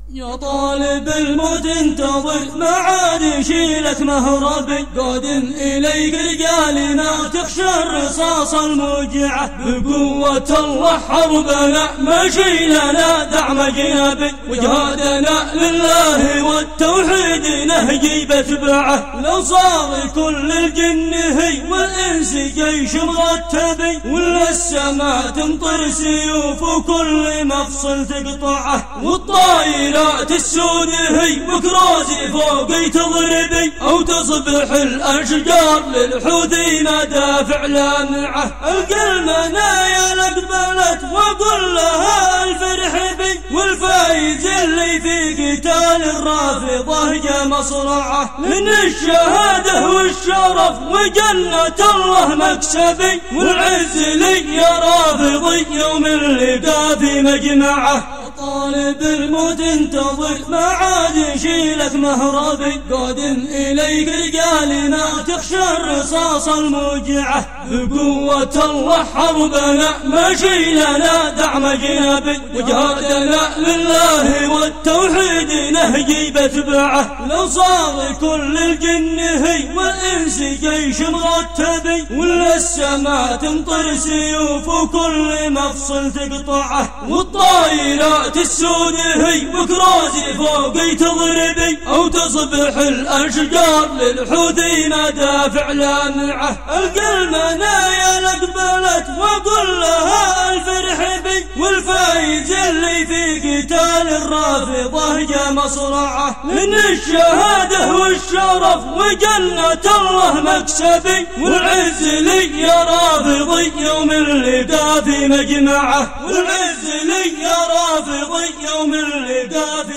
يا طالب الموت انتظر ما عاد يشيلك مهربي، قادم إليك رجالنا تخشى الرصاص الموجعة، بقوة الله حربنا ماشي لنا دعم جنابي، وجهادنا لله والتوحيد نهجي بتبعه، لو صار كل الجن هي والإنس جيش مرتبي، ولا السماء تمطر سيوف وكل مفصل تقطعه، والطايرات السود هي بكرازي فوقي تضربي، أو تصبح الأشجار للحوثي مدافع لامعة، القلمنايا لقبلت وقل لها الفرح بي، والفايز اللي في قتال الرافضة جا مصرعه، من الشهادة والشرف وجنة الله مكسبي، والعز لي يا رافضي يوم اللقاء في مجمعه. طالب الموت انتظر ما عاد يشيلك مهربي، قادم إليك رجالنا تخشى الرصاص الموجعة، بقوة الله حربنا ماشي لنا دعم جنابي، وجهادنا لله والتوحيد نهجي بتبعه، لو صار كل الجن هي والإنس جيش مرتبي، ولا السماء تمطر سيوف وكل مفصل تقطعه، والطايرات السود هي بكرازي فوقي تضربي، أو تصبح الأشجار للحوثي مدافع لامعة، القلمنايا لقبلت وقل لها الفرح بي، والفايز اللي في قتال الرافضة جا مصرعه، من الشهادة والشرف وجنة الله مكسبي، والعز لي يا رافضي يوم اللقاء في مجمعه، والعز لي يا رافضي يوم اللقاء